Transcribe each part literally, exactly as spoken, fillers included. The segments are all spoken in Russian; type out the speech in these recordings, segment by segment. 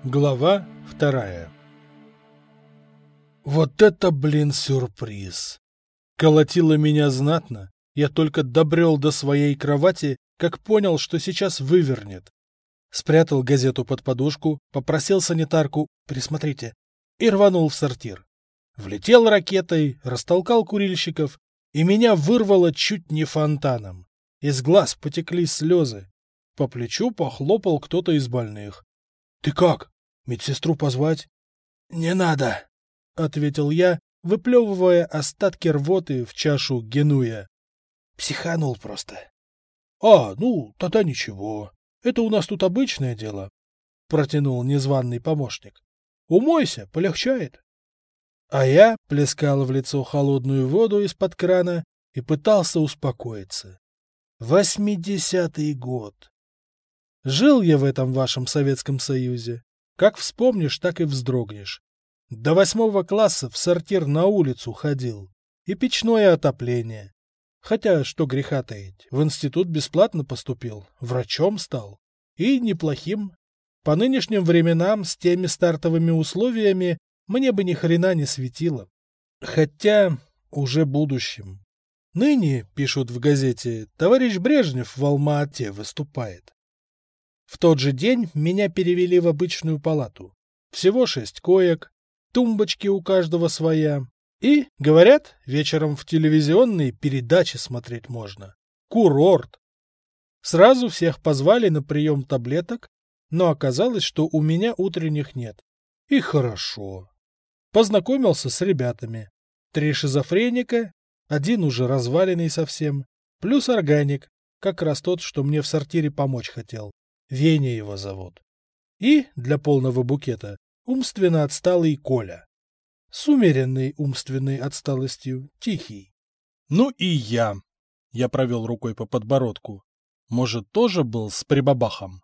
Глава вторая. Вот это, блин, сюрприз! Колотило меня знатно. Я только добрел до своей кровати, как понял, что сейчас вывернет. Спрятал газету под подушку, попросил санитарку «присмотрите» и рванул в сортир. Влетел ракетой, растолкал курильщиков, и меня вырвало чуть не фонтаном. Из глаз потекли слезы. По плечу похлопал кто-то из больных. «Ты как? Медсестру позвать?» «Не надо», — ответил я, выплевывая остатки рвоты в чашу генуя. Психанул просто. «А, ну, тогда ничего. Это у нас тут обычное дело», — протянул незваный помощник. «Умойся, полегчает». А я плескал в лицо холодную воду из-под крана и пытался успокоиться. Восьмидесятый год. Жил я в этом вашем Советском Союзе. Как вспомнишь, так и вздрогнешь. До восьмого класса в сортир на улицу ходил. И печное отопление. Хотя, что греха таить, в институт бесплатно поступил, врачом стал. И неплохим. По нынешним временам с теми стартовыми условиями мне бы ни хрена не светило. Хотя уже будущим. Ныне, пишут в газете, товарищ Брежнев в Алма-Ате выступает. В тот же день меня перевели в обычную палату. Всего шесть коек, тумбочки у каждого своя. И, говорят, вечером в телевизионные передачи смотреть можно. Курорт. Сразу всех позвали на прием таблеток, но оказалось, что у меня утренних нет. И хорошо. Познакомился с ребятами. Три шизофреника, один уже разваленный совсем, плюс органик, как раз тот, что мне в сортире помочь хотел. Веня его зовут. И, для полного букета, умственно отсталый Коля. С умеренной умственной отсталостью Тихий. Ну и я. Я провел рукой по подбородку. Может, тоже был с прибабахом?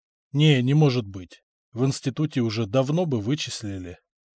Не, не может быть. В институте уже давно бы вычислили.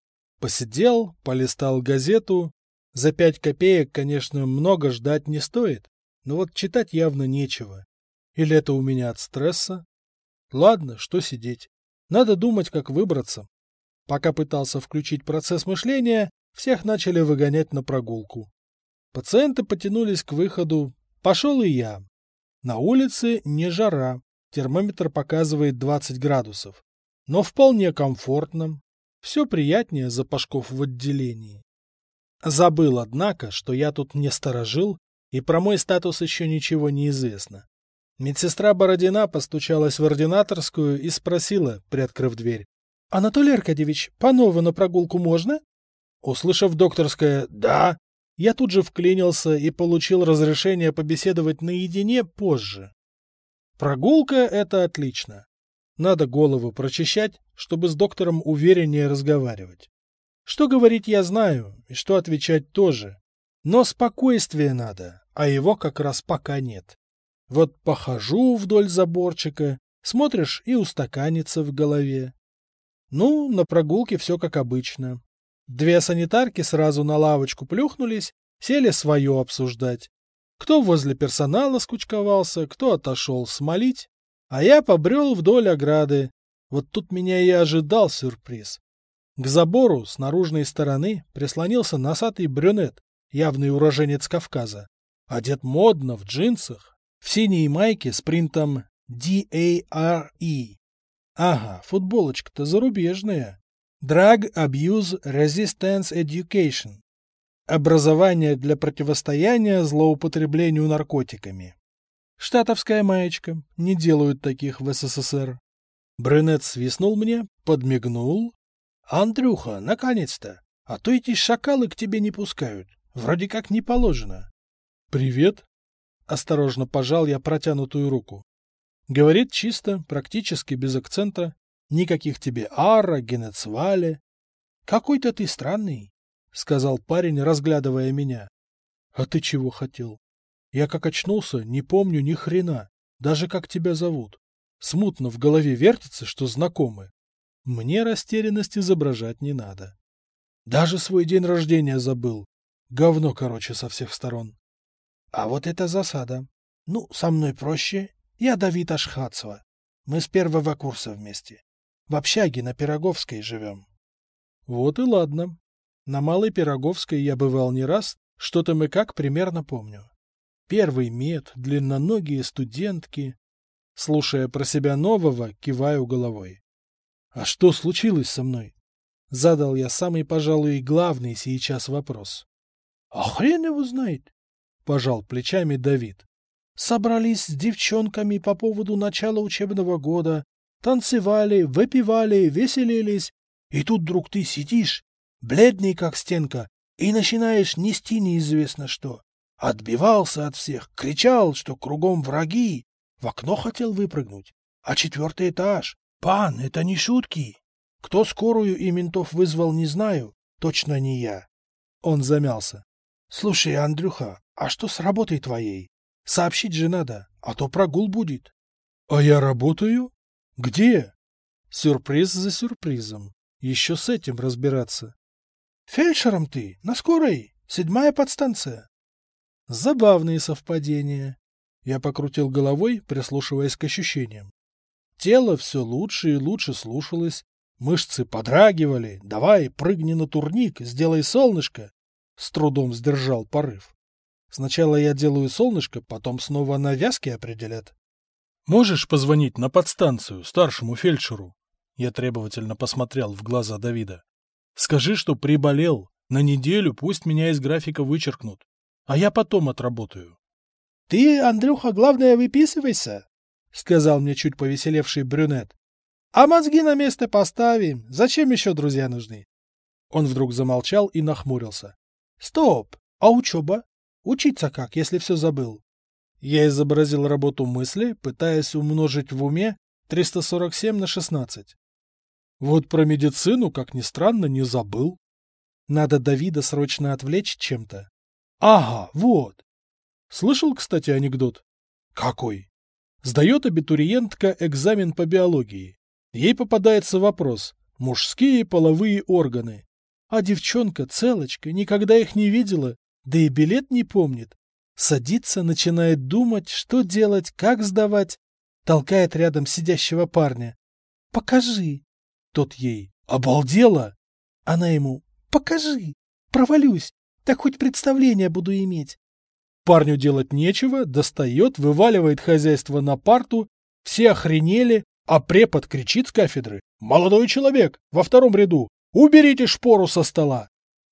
Посидел, полистал газету. За пять копеек, конечно, много ждать не стоит, но вот читать явно нечего. Или это у меня от стресса? Ладно, что сидеть. Надо думать, как выбраться. Пока пытался включить процесс мышления, всех начали выгонять на прогулку. Пациенты потянулись к выходу. Пошел и я. На улице не жара. Термометр показывает двадцать градусов. Но вполне комфортно. Все приятнее запашков в отделении. Забыл, однако, что я тут не сторожил, и про мой статус еще ничего не известно. Медсестра Бородина постучалась в ординаторскую и спросила, приоткрыв дверь: «Анатолий Аркадьевич, Панова на прогулку можно?» Услышав докторское «да», я тут же вклинился и получил разрешение побеседовать наедине позже. Прогулка — это отлично. Надо голову прочищать, чтобы с доктором увереннее разговаривать. Что говорить я знаю, и что отвечать тоже. Но спокойствие надо, а его как раз пока нет. Вот похожу вдоль заборчика, смотришь, и устаканится в голове. Ну, на прогулке все как обычно. Две санитарки сразу на лавочку плюхнулись, сели свое обсуждать. Кто возле персонала скучковался, кто отошел смолить, а я побрел вдоль ограды. Вот тут меня и ожидал сюрприз. К забору с наружной стороны прислонился носатый брюнет, явный уроженец Кавказа. Одет модно, в джинсах, в синей майке с принтом ди эй ар и. Ага, футболочка-то зарубежная. Drug Abuse Resistance Education. Образование для противостояния злоупотреблению наркотиками. Штатовская маечка. Не делают таких в эс эс эс эр. Брюнет свистнул мне, подмигнул. «Андрюха, наконец-то! А то эти шакалы к тебе не пускают. Вроде как не положено». «Привет!» Осторожно пожал я протянутую руку. Говорит чисто, практически без акцента. Никаких тебе ара, генецвале. «Какой-то ты странный», — сказал парень, разглядывая меня. «А ты чего хотел? Я как очнулся, не помню ни хрена, даже как тебя зовут. Смутно в голове вертится, что знакомы. Мне растерянность изображать не надо. Даже свой день рождения забыл. Говно, короче, со всех сторон». «А вот это засада. Ну, со мной проще. Я Давид Ашхатцева. Мы с первого курса вместе. В общаге на Пироговской живем. Вот и ладно. На Малой Пироговской я бывал не раз, что там и как примерно помню. Первый мед, длинноногие студентки. Слушая про себя нового, киваю головой. А что случилось со мной? Задал я самый, пожалуй, главный сейчас вопрос. А хрен его знает, пожал плечами Давид. Собрались с девчонками по поводу начала учебного года, танцевали, выпивали, веселились, и тут вдруг ты сидишь, бледный как стенка, и начинаешь нести неизвестно что. Отбивался от всех, кричал, что кругом враги, в окно хотел выпрыгнуть. А четвертый этаж. Пан, это не шутки. Кто скорую и ментов вызвал, не знаю, точно не я. Он замялся. Слушай, Андрюха, а что с работой твоей? Сообщить же надо, а то прогул будет. А я работаю? Где? Сюрприз за сюрпризом. Еще с этим разбираться. Фельдшером ты, на скорой, седьмая подстанция. Забавные совпадения. Я покрутил головой, прислушиваясь к ощущениям. Тело все лучше и лучше слушалось, мышцы подрагивали. Давай, прыгни на турник, сделай солнышко. С трудом сдержал порыв. Сначала я делаю солнышко, потом снова на вязки определят. Можешь позвонить на подстанцию старшему фельдшеру? Я требовательно посмотрел в глаза Давида. Скажи, что приболел. На неделю пусть меня из графика вычеркнут. А я потом отработаю. — Ты, Андрюха, главное, выписывайся, — сказал мне чуть повеселевший брюнет. — А мозги на место поставим. Зачем еще друзья нужны? Он вдруг замолчал и нахмурился. — Стоп! А учеба? Учиться как, если все забыл? Я изобразил работу мысли, пытаясь умножить в уме триста сорок семь на шестнадцать. Вот про медицину, как ни странно, не забыл. Надо Давида срочно отвлечь чем-то. Ага, вот. Слышал, кстати, анекдот? Какой? Сдает абитуриентка экзамен по биологии. Ей попадается вопрос: мужские половые органы. А девчонка, целочка, никогда их не видела, да и билет не помнит. Садится, начинает думать, что делать, как сдавать. Толкает рядом сидящего парня. «Покажи». Тот ей: «Обалдела?» Она ему: «Покажи. Провалюсь. Так хоть представление буду иметь». Парню делать нечего, достает, вываливает хозяйство на парту, все охренели, а препод кричит с кафедры: «Молодой человек, во втором ряду, уберите шпору со стола!»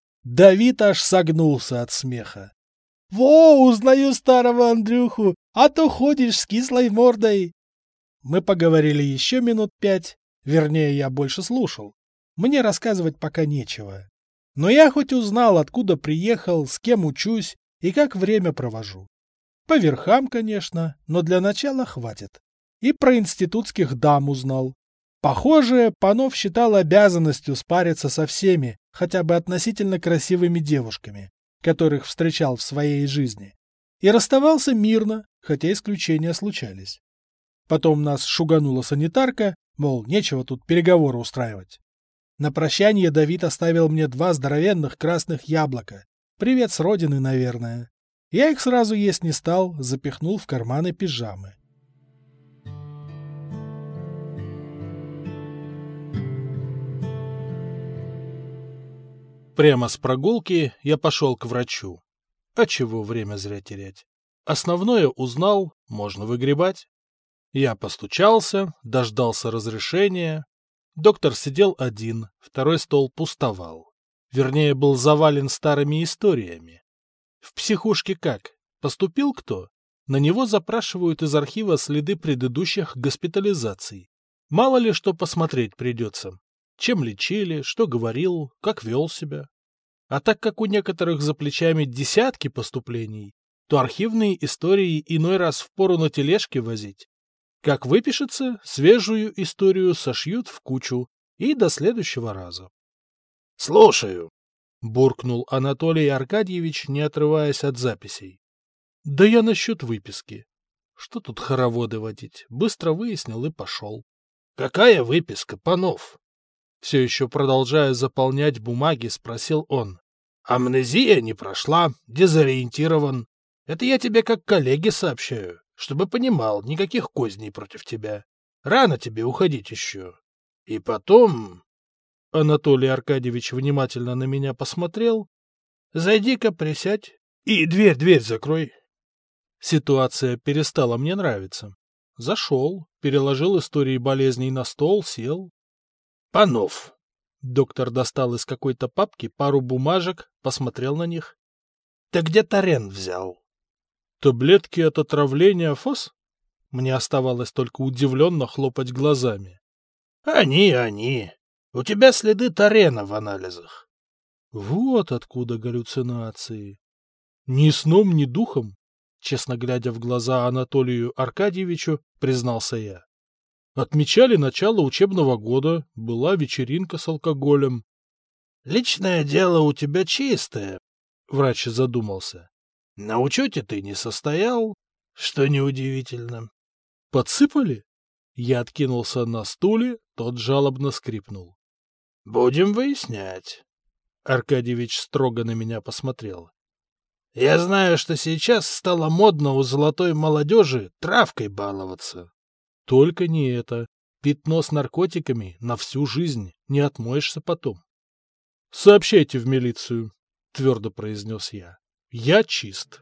Давид аж согнулся от смеха. «Во, узнаю старого Андрюху, а то ходишь с кислой мордой!» Мы поговорили еще минут пять, вернее, я больше слушал. Мне рассказывать пока нечего. Но я хоть узнал, откуда приехал, с кем учусь и как время провожу. По верхам, конечно, но для начала хватит. И про институтских дам узнал. Похоже, Панов считал обязанностью спариться со всеми, хотя бы относительно красивыми девушками, которых встречал в своей жизни. И расставался мирно, хотя исключения случались. Потом нас шуганула санитарка, мол, нечего тут переговоры устраивать. На прощание Давид оставил мне два здоровенных красных яблока. Привет с родины, наверное. Я их сразу есть не стал, запихнул в карманы пижамы. Прямо с прогулки я пошел к врачу. А чего время зря терять? Основное узнал, можно выгребать. Я постучался, дождался разрешения. Доктор сидел один, второй стол пустовал. Вернее, был завален старыми историями. В психушке как? Поступил кто? На него запрашивают из архива следы предыдущих госпитализаций. Мало ли что посмотреть придется. Чем лечили, что говорил, как вел себя. А так как у некоторых за плечами десятки поступлений, то архивные истории иной раз впору на тележке возить. Как выпишется, свежую историю сошьют в кучу и до следующего раза. — Слушаю, — буркнул Анатолий Аркадьевич, не отрываясь от записей. — Да я насчет выписки. Что тут хороводы водить? Быстро выяснил и пошел. — Какая выписка, Панов? Все еще продолжая заполнять бумаги, спросил он. — Амнезия не прошла, дезориентирован. Это я тебе как коллеге сообщаю, чтобы понимал, никаких козней против тебя. Рано тебе уходить еще. И потом... Анатолий Аркадьевич внимательно на меня посмотрел. Зайди-ка, присядь. И дверь, дверь закрой. Ситуация перестала мне нравиться. Зашел, переложил истории болезней на стол, сел. Панов. Доктор достал из какой-то папки пару бумажек, посмотрел на них. Ты где Тарен взял? Таблетки от отравления ФОС? Мне оставалось только удивленно хлопать глазами. Они, они. У тебя следы Тарена в анализах. Вот откуда галлюцинации. Ни сном, ни духом, честно глядя в глаза Анатолию Аркадьевичу, признался я. Отмечали начало учебного года, была вечеринка с алкоголем. Личное дело у тебя чистое, врач задумался. На учете ты не состоял, что неудивительно. Подсыпали? Я откинулся на стуле, тот жалобно скрипнул. Будем выяснять. Аркадьевич строго на меня посмотрел. Я знаю, что сейчас стало модно у золотой молодежи травкой баловаться. Только не это. Пятно с наркотиками на всю жизнь, не отмоешься потом. — Сообщайте в милицию, — твердо произнес я. — Я чист.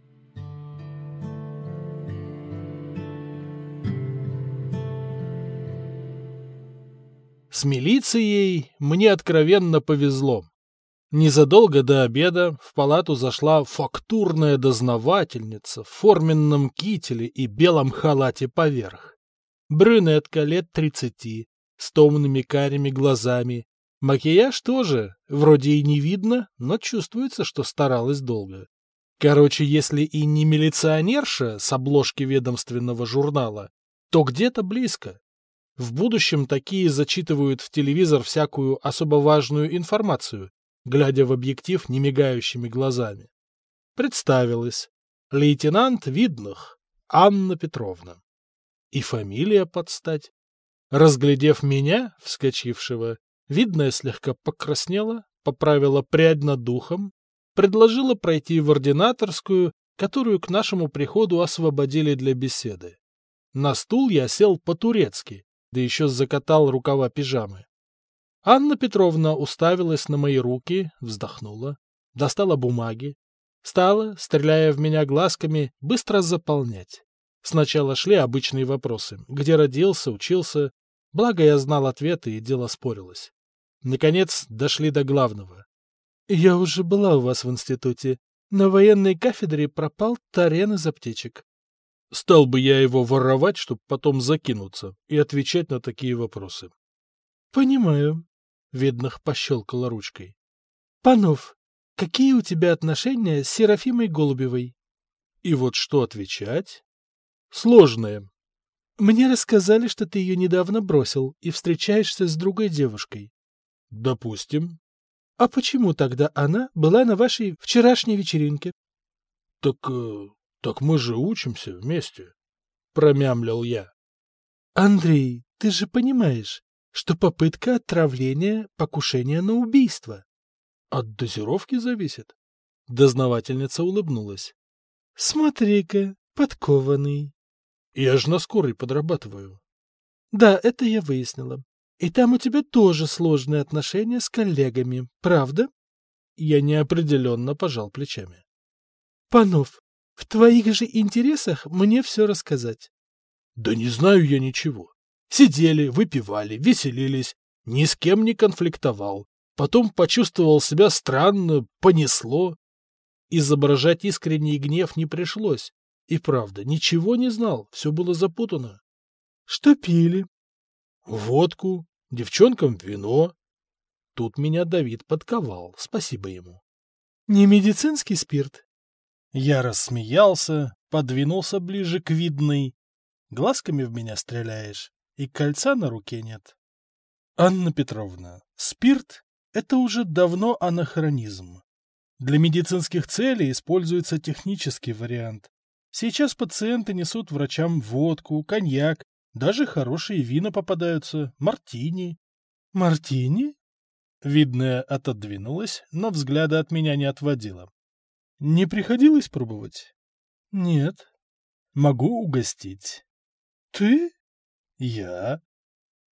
С милицией мне откровенно повезло. Незадолго до обеда в палату зашла фактурная дознавательница в форменном кителе и белом халате поверх. Брюнетка лет тридцати, с томными карими глазами. Макияж тоже, вроде и не видно, но чувствуется, что старалась долго. Короче, если и не милиционерша с обложки ведомственного журнала, то где-то близко. В будущем такие зачитывают в телевизор всякую особо важную информацию, глядя в объектив немигающими глазами. Представилась. Лейтенант Видных, Анна Петровна. И фамилия подстать. Разглядев меня, вскочившего, Видная слегка покраснела, поправила прядь над духом, предложила пройти в ординаторскую, которую к нашему приходу освободили для беседы. На стул я сел по-турецки, да еще закатал рукава пижамы. Анна Петровна уставилась на мои руки, вздохнула, достала бумаги, стала, стреляя в меня глазками, быстро заполнять. Сначала шли обычные вопросы. Где родился, учился. Благо я знал ответы, и дело спорилось. Наконец дошли до главного. Я уже была у вас в институте. На военной кафедре пропал Тарен из аптечек. Стал бы я его воровать, чтобы потом закинуться и отвечать на такие вопросы. Понимаю. Видных пощелкала ручкой. Панов, какие у тебя отношения с Серафимой Голубевой? И вот что отвечать? Сложное. Мне рассказали, что ты ее недавно бросил и встречаешься с другой девушкой. Допустим. А почему тогда она была на вашей вчерашней вечеринке? Так, э, так мы же учимся вместе, промямлил я. Андрей, ты же понимаешь, что попытка отравления — покушение на убийство. От дозировки зависит. Дознавательница улыбнулась. Смотри-ка, подкованный. Я ж на скорой подрабатываю. Да, это я выяснила. И там у тебя тоже сложные отношения с коллегами, правда? Я неопределенно пожал плечами. Панов, в твоих же интересах мне все рассказать. Да не знаю я ничего. Сидели, выпивали, веселились, ни с кем не конфликтовал. Потом почувствовал себя странно, понесло. Изображать искренний гнев не пришлось. И правда, ничего не знал, все было запутано. Что пили? Водку, девчонкам вино. Тут меня Давид подковал, спасибо ему. Не медицинский спирт? Я рассмеялся, подвинулся ближе к Видной. Глазками в меня стреляешь, и кольца на руке нет. Анна Петровна, спирт — это уже давно анахронизм. Для медицинских целей используется технический вариант. Сейчас пациенты несут врачам водку, коньяк, даже хорошие вина попадаются, мартини. Мартини? Видная отодвинулась, но взгляда от меня не отводила. Не приходилось пробовать? Нет. Могу угостить. Ты? Я?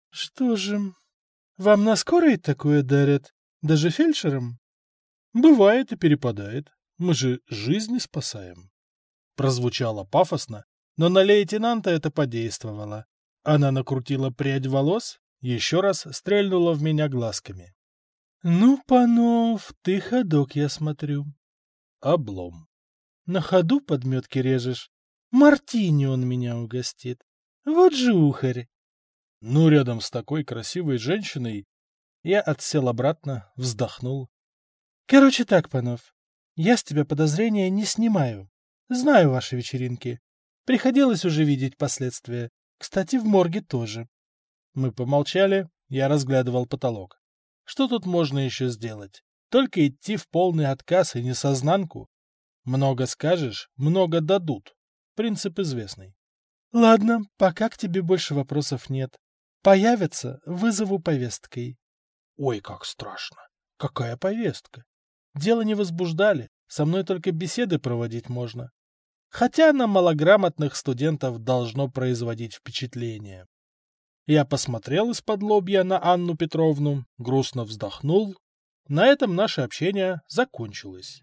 Что же, вам на скорой такое дарят? Даже фельдшерам? Бывает и перепадает. Мы же жизни спасаем. Прозвучало пафосно, но на лейтенанта это подействовало. Она накрутила прядь волос, еще раз стрельнула в меня глазками. — Ну, Панов, ты ходок, я смотрю. Облом. На ходу подметки режешь. Мартини он меня угостит. Вот же ухарь. Ну, рядом с такой красивой женщиной я отсел обратно, вздохнул. Короче так, Панов, я с тебя подозрения не снимаю. Знаю ваши вечеринки. Приходилось уже видеть последствия. Кстати, в морге тоже. Мы помолчали, я разглядывал потолок. Что тут можно еще сделать? Только идти в полный отказ и несознанку. Много скажешь, много дадут. Принцип известный. Ладно, пока к тебе больше вопросов нет. Появятся, вызову повесткой. Ой, как страшно. Какая повестка? Дело не возбуждали, со мной только беседы проводить можно. Хотя на малограмотных студентов должно производить впечатление. Я посмотрел из-под лобья на Анну Петровну, грустно вздохнул. На этом наше общение закончилось.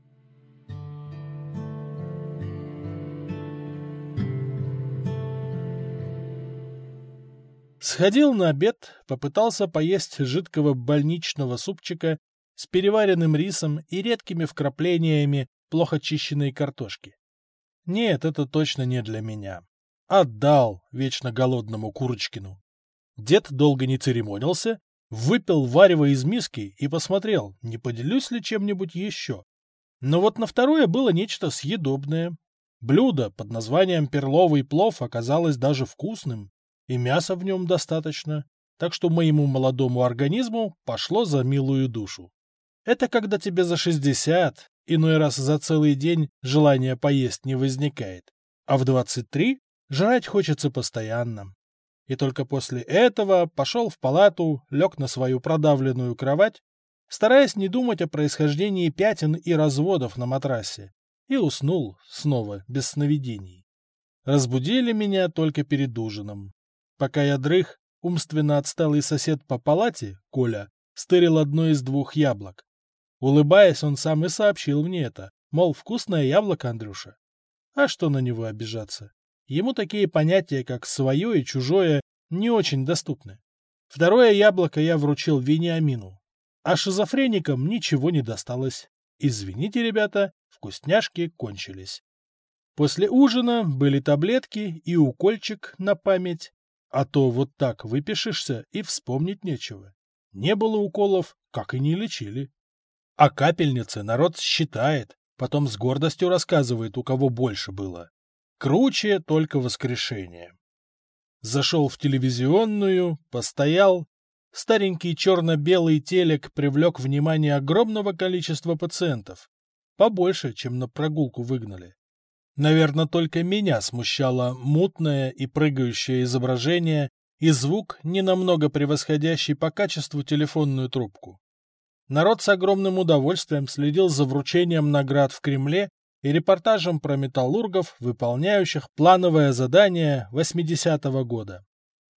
Сходил на обед, попытался поесть жидкого больничного супчика с переваренным рисом и редкими вкраплениями плохо чищенной картошки. Нет, это точно не для меня. Отдал вечно голодному Курочкину. Дед долго не церемонился, выпил варево из миски и посмотрел, не поделюсь ли чем-нибудь еще. Но вот на второе было нечто съедобное. Блюдо под названием перловый плов оказалось даже вкусным, и мяса в нем достаточно, так что моему молодому организму пошло за милую душу. Это когда тебе за шестьдесят, иной раз за целый день желания поесть не возникает, а в двадцать три жрать хочется постоянно. И только после этого пошел в палату, лег на свою продавленную кровать, стараясь не думать о происхождении пятен и разводов на матрасе, и уснул снова без сновидений. Разбудили меня только перед ужином. Пока я дрых, умственно отсталый сосед по палате, Коля, стырил одно из двух яблок. Улыбаясь, он сам и сообщил мне это, мол, вкусное яблоко, Андрюша. А что на него обижаться? Ему такие понятия, как свое и чужое, не очень доступны. Второе яблоко я вручил Вениамину. А шизофреникам ничего не досталось. Извините, ребята, вкусняшки кончились. После ужина были таблетки и укольчик на память. А то вот так выпишешься и вспомнить нечего. Не было уколов, как и не лечили. А капельницы народ считает, потом с гордостью рассказывает, у кого больше было. Круче только воскрешение. Зашел в телевизионную, постоял. Старенький черно-белый телек привлек внимание огромного количества пациентов. Побольше, чем на прогулку выгнали. Наверное, только меня смущало мутное и прыгающее изображение и звук, ненамного превосходящий по качеству телефонную трубку. Народ с огромным удовольствием следил за вручением наград в Кремле и репортажем про металлургов, выполняющих плановое задание восьмидесятого года.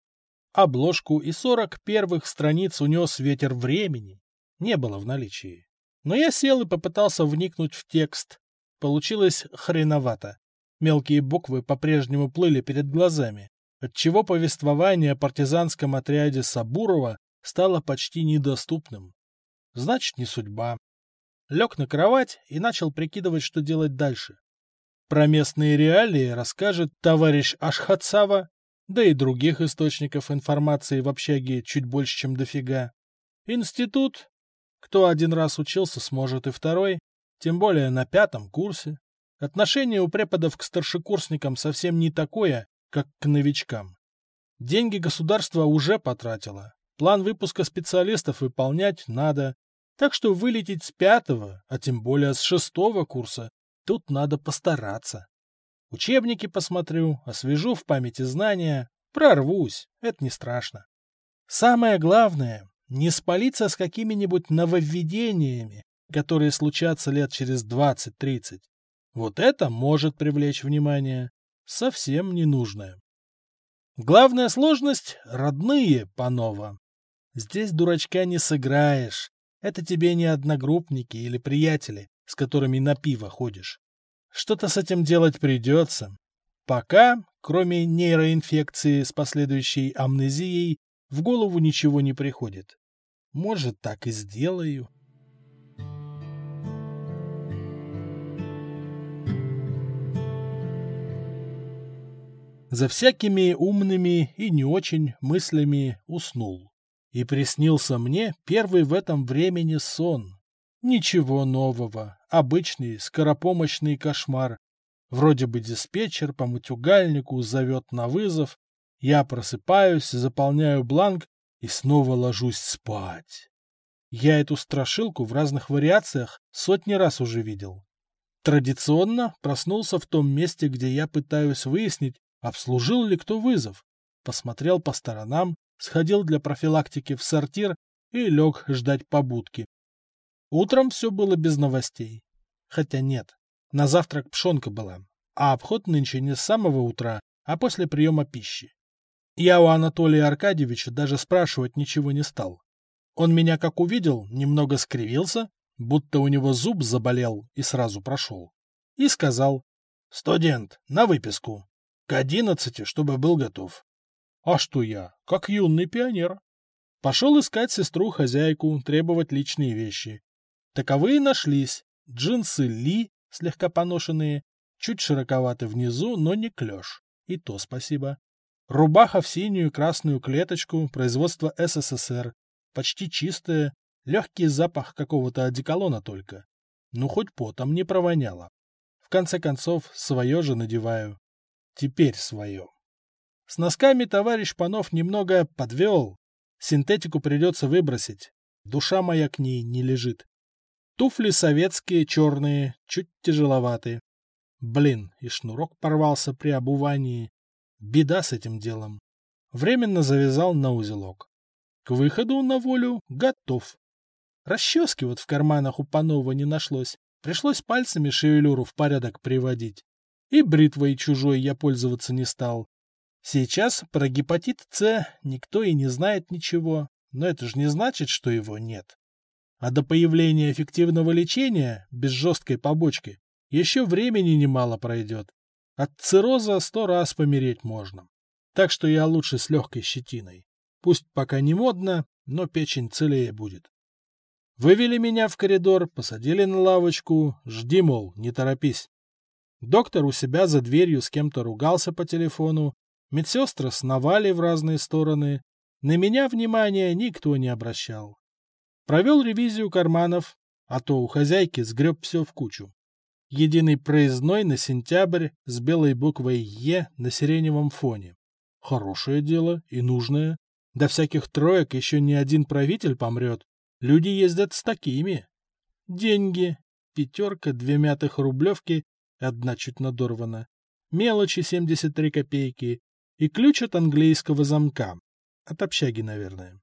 Обложку и сорок первых страниц унес ветер времени. Не было в наличии. Но я сел и попытался вникнуть в текст. Получилось хреновато. Мелкие буквы по-прежнему плыли перед глазами, отчего повествование о партизанском отряде Сабурова стало почти недоступным. Значит, не судьба. Лег на кровать и начал прикидывать, что делать дальше. Про местные реалии расскажет товарищ Ашхатсава, да и других источников информации в общаге чуть больше, чем дофига. Институт. Кто один раз учился, сможет и второй. Тем более на пятом курсе. Отношение у преподов к старшекурсникам совсем не такое, как к новичкам. Деньги государство уже потратило. План выпуска специалистов выполнять надо. Так что вылететь с пятого, а тем более с шестого курса, тут надо постараться. Учебники посмотрю, освежу в памяти знания, прорвусь, это не страшно. Самое главное, не спалиться с какими-нибудь нововведениями, которые случатся лет через двадцать-тридцать. Вот это может привлечь внимание. Совсем ненужное. Главная сложность — родные, Панова. Здесь дурачка не сыграешь. Это тебе не одногруппники или приятели, с которыми на пиво ходишь. Что-то с этим делать придется. Пока, кроме нейроинфекции с последующей амнезией, в голову ничего не приходит. Может, так и сделаю. За всякими умными и не очень мыслями уснул. И приснился мне первый в этом времени сон. Ничего нового, обычный скоропомощный кошмар. Вроде бы диспетчер по матюгальнику зовет на вызов, я просыпаюсь, заполняю бланк и снова ложусь спать. Я эту страшилку в разных вариациях сотни раз уже видел. Традиционно проснулся в том месте, где я пытаюсь выяснить, обслужил ли кто вызов, посмотрел по сторонам, сходил для профилактики в сортир и лег ждать побудки. Утром все было без новостей. Хотя нет, на завтрак пшенка была, а обход нынче не с самого утра, а после приема пищи. Я у Анатолия Аркадьевича даже спрашивать ничего не стал. Он меня как увидел, немного скривился, будто у него зуб заболел и сразу прошел. И сказал: «Студент, на выписку. К одиннадцати, чтобы был готов». А что я, как юный пионер? Пошел искать сестру-хозяйку, требовать личные вещи. Таковые нашлись. Джинсы Ли, слегка поношенные, чуть широковаты внизу, но не клеш. И то спасибо. Рубаха в синюю красную клеточку, производства эс эс эс эр. Почти чистая, легкий запах какого-то одеколона только. Ну, хоть потом не провоняло. В конце концов, свое же надеваю. Теперь свое. С носками товарищ Панов немного подвел. Синтетику придется выбросить. Душа моя к ней не лежит. Туфли советские, черные, чуть тяжеловатые. Блин, и шнурок порвался при обувании. Беда с этим делом. Временно завязал на узелок. К выходу на волю готов. Расчески вот в карманах у Панова не нашлось. Пришлось пальцами шевелюру в порядок приводить. И бритвой чужой я пользоваться не стал. Сейчас про гепатит С никто и не знает ничего, но это же не значит, что его нет. А до появления эффективного лечения, без жесткой побочки, еще времени немало пройдет. От цирроза сто раз помереть можно. Так что я лучше с легкой щетиной. Пусть пока не модно, но печень целее будет. Вывели меня в коридор, посадили на лавочку, жди, мол, не торопись. Доктор у себя за дверью с кем-то ругался по телефону, медсестры сновали в разные стороны. На меня внимания никто не обращал. Провел ревизию карманов, а то у хозяйки сгреб все в кучу. Единый проездной на сентябрь с белой буквой «Е» на сиреневом фоне. Хорошее дело и нужное. До всяких троек еще ни один правитель помрет. Люди ездят с такими. Деньги. Пятерка, две мятых рублевки, одна чуть надорвана. Мелочи семьдесят три копейки. И ключ от английского замка. От общаги, наверное.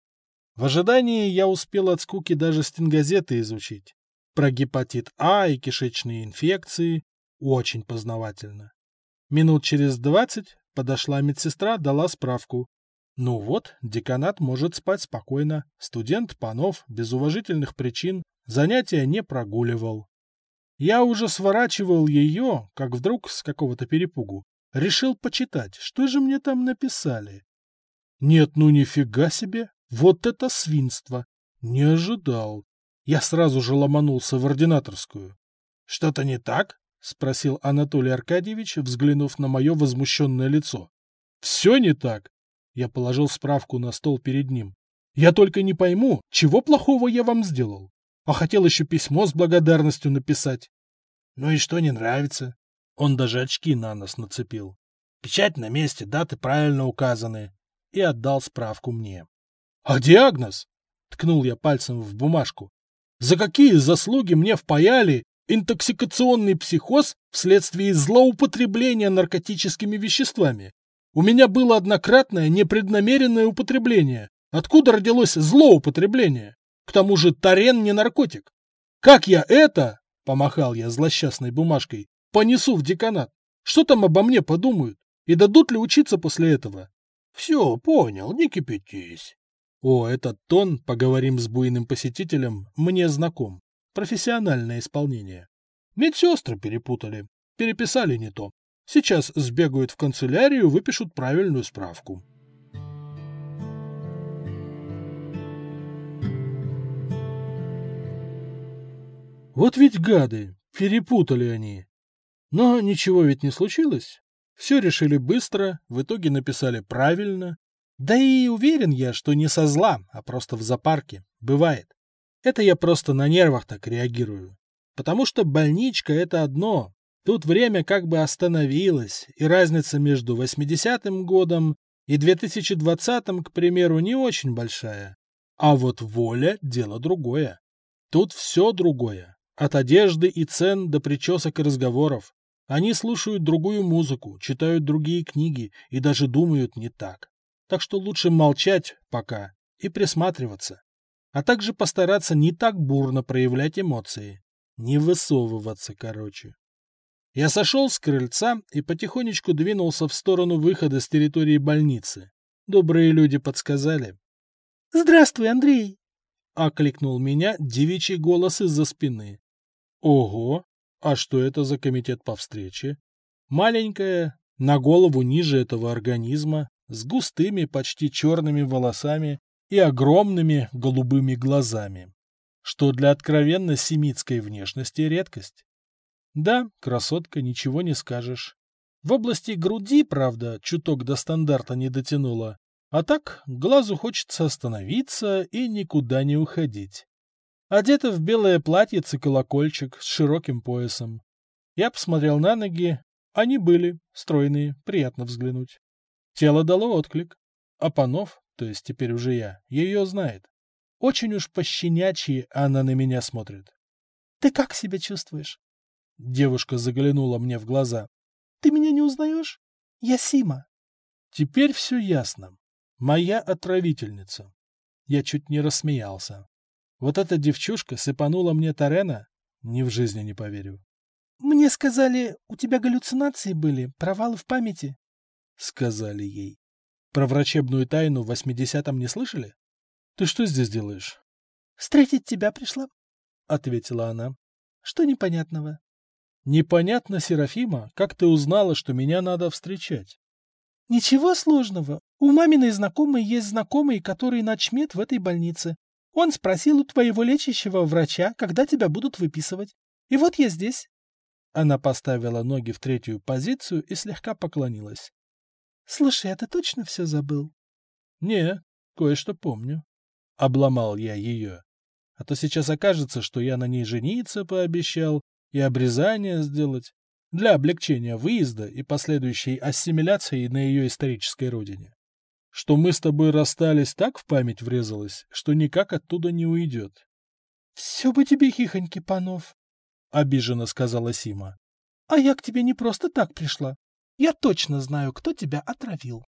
В ожидании я успел от скуки даже стенгазеты изучить. Про гепатит А и кишечные инфекции. Очень познавательно. Минут через двадцать подошла медсестра, дала справку. Ну вот, деканат может спать спокойно. Студент Панов без уважительных причин занятия не прогуливал. Я уже сворачивал ее, как вдруг с какого-то перепугу решил почитать, что же мне там написали. Нет, ну нифига себе, вот это свинство. Не ожидал. Я сразу же ломанулся в ординаторскую. — Что-то не так? — спросил Анатолий Аркадьевич, взглянув на мое возмущенное лицо. — Все не так. Я положил справку на стол перед ним. — Я только не пойму, чего плохого я вам сделал. А хотел еще письмо с благодарностью написать. — Ну и что не нравится? Он даже очки на нос нацепил. Печать на месте, даты правильно указаны. И отдал справку мне. — А диагноз? — ткнул я пальцем в бумажку. — За какие заслуги мне впаяли интоксикационный психоз вследствие злоупотребления наркотическими веществами? У меня было однократное непреднамеренное употребление. Откуда родилось злоупотребление? К тому же тарен не наркотик. Как я это, — помахал я злосчастной бумажкой, — понесу в деканат? Что там обо мне подумают? И дадут ли учиться после этого? Все, понял, не кипятись. О, этот тон, поговорим с буйным посетителем, мне знаком. Профессиональное исполнение. Медсестры перепутали. Переписали не то. Сейчас сбегают в канцелярию, выпишут правильную справку. Вот ведь гады, перепутали они. Но ничего ведь не случилось. Все решили быстро, в итоге написали правильно. Да и уверен я, что не со зла, а просто в зоопарке. Бывает. Это я просто на нервах так реагирую. Потому что больничка — это одно. Тут время как бы остановилось, и разница между восьмидесятым годом и две тысячи двадцатым, к примеру, не очень большая. А вот воля — дело другое. Тут все другое. От одежды и цен до причесок и разговоров. Они слушают другую музыку, читают другие книги и даже думают не так. Так что лучше молчать пока и присматриваться. А также постараться не так бурно проявлять эмоции. Не высовываться, короче. Я сошел с крыльца и потихонечку двинулся в сторону выхода с территории больницы. Добрые люди подсказали. «Здравствуй, Андрей!» — окликнул меня девичий голос из-за спины. Ого! А что это за комитет по встрече? Маленькая, на голову ниже этого организма, с густыми, почти черными волосами и огромными голубыми глазами, что для откровенно семитской внешности редкость. Да, красотка, ничего не скажешь. В области груди, правда, чуток до стандарта не дотянула, а так глазу хочется остановиться и никуда не уходить. Одета в белое платьице колокольчик с широким поясом. Я посмотрел на ноги, они были стройные, приятно взглянуть. Тело дало отклик. А Панов, то есть теперь уже я, ее знает. Очень уж пощенячьи она на меня смотрит. — Ты как себя чувствуешь? Девушка заглянула мне в глаза. — Ты меня не узнаешь? Я Сима. Теперь все ясно. Моя отравительница. Я чуть не рассмеялся. Вот эта девчушка сыпанула мне Тарена? Ни в жизни не поверю. — Мне сказали, у тебя галлюцинации были, провалы в памяти. Сказали ей. Про врачебную тайну в восьмидесятом не слышали? Ты что здесь делаешь? — Встретить тебя пришла, — ответила она. — Что непонятного? — Непонятно, Серафима, как ты узнала, что меня надо встречать? — Ничего сложного. У маминой знакомой есть знакомый, который начмед в этой больнице. Он спросил у твоего лечащего врача, когда тебя будут выписывать. И вот я здесь. Она поставила ноги в третью позицию и слегка поклонилась. — Слушай, а ты точно все забыл? — Не, кое-что помню. Обломал я ее. А то сейчас окажется, что я на ней жениться пообещал и обрезание сделать для облегчения выезда и последующей ассимиляции на ее исторической родине. Что мы с тобой расстались, так в память врезалось, что никак оттуда не уйдет. — Все бы тебе, хихоньки, Панов, — обиженно сказала Сима. — А я к тебе не просто так пришла. Я точно знаю, кто тебя отравил.